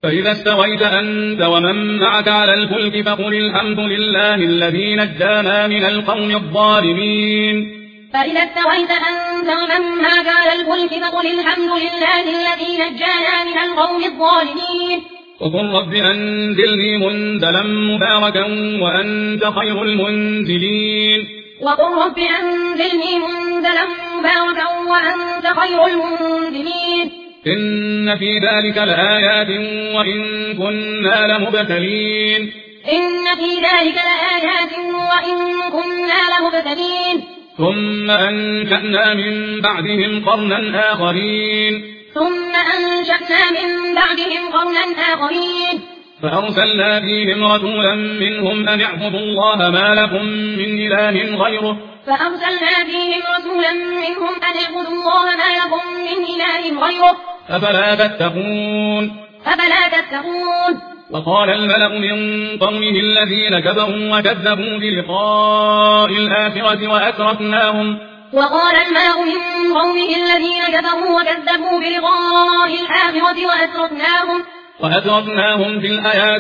فإذا استويت أنت ومن معك على الفلك فقل الحمد لله الذي نجانا من القوم الظالمين. فإذا استويت أنت ومن معك على الفلك فقل الحمد لله الذي نجانا من القوم الظالمين. وقل رب أنزلني منزلا مباركا وأنت خير المنزلين. وقل رب أنزلني منزلا مباركا وأنت خير المنزلين. إن في ذلك لآيات وإن كنا لمبتلين. إن في ذلك لآيات وإن كنا لمبتلين. ثم أنشأنا من بعدهم قرنا آخرين. ثم أنشأنا من بعدهم قرنا آخرين. فأرسلنا فيهم رسولا منهم أن اعبدوا الله ما لكم من إله غيره. فأرسلنا فيهم رسولا منهم أن اعبدوا الله ما لكم من إله غيره. أفلا تتقون. أفلا تتقون. وقال الملأ من قومه الذين كفروا وكذبوا بلقاء الآخرة وقال الملأ من قومه الذين كفروا وكذبوا بلقاء الآخرة وأترفناهم في الحياة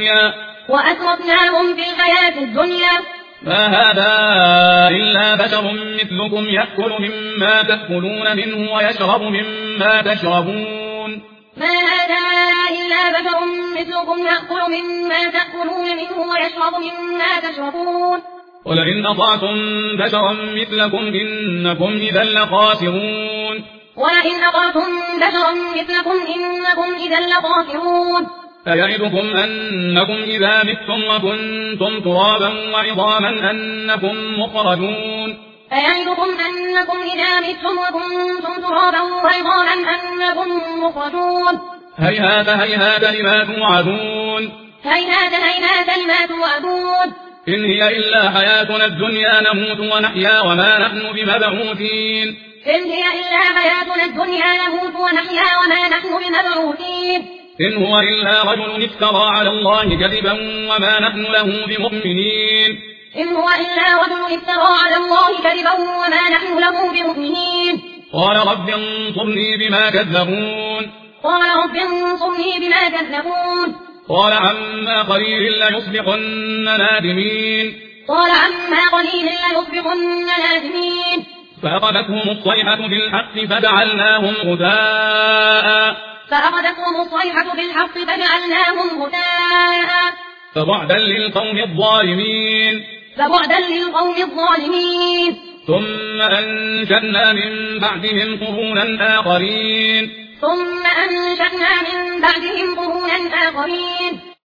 الدنيا ما هذا إلا بشر مثلكم يأكل مما تأكلون منه ويشرب مما تشربون. ما هذا إلا بشر مثلكم يأكل مما تأكلون منه ويشرب مما تشربون. ولئن أطعتم بشرا مثلكم إنكم إذا لخاسرون. أيعدكم أنكم إذا متم وكنتم ترابا وعظاما أنكم مخرجون. هيهات هيهات لما توعدون. إن هي إلا حياتنا الدنيا نموت ونحيا وما نحن بمبعوثين. إن هو إلا رجل افترى على الله كذبا وما نحن له بمؤمنين. قال رب انصرني بما كذبون. قال عما قليل ليصبحن نادمين. فأخذتهم الصيحة بالحق فجعلناهم غثاء. فبعدا للقوم الظالمين. ثم أنشأنا من بعدهم قرونا آخرين.